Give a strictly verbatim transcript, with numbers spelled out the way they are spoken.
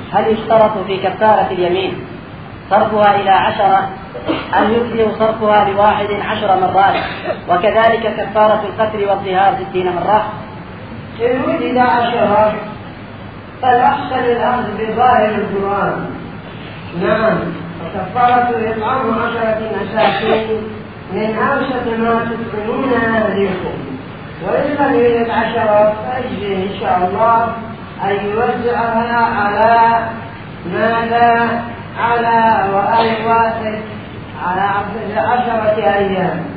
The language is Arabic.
هل يشترط في كفارة اليمين صرفها إلى عشرة أم يجزئ صرفها لواحد عشر مرات؟ وكذلك كفارة القتل والظهار ستين مرة. إن وجد عشرة فالأحسن الأخذ بظاهر القرآن. نعم، وكفارة إطعام عشرة مساكين من أوسط ما تطعمون أهليكم. وإن لم يوجد عشرة فيجزي إن شاء الله أن يوزعها على ماذا؟ على وآل واحد على عشرة أيام.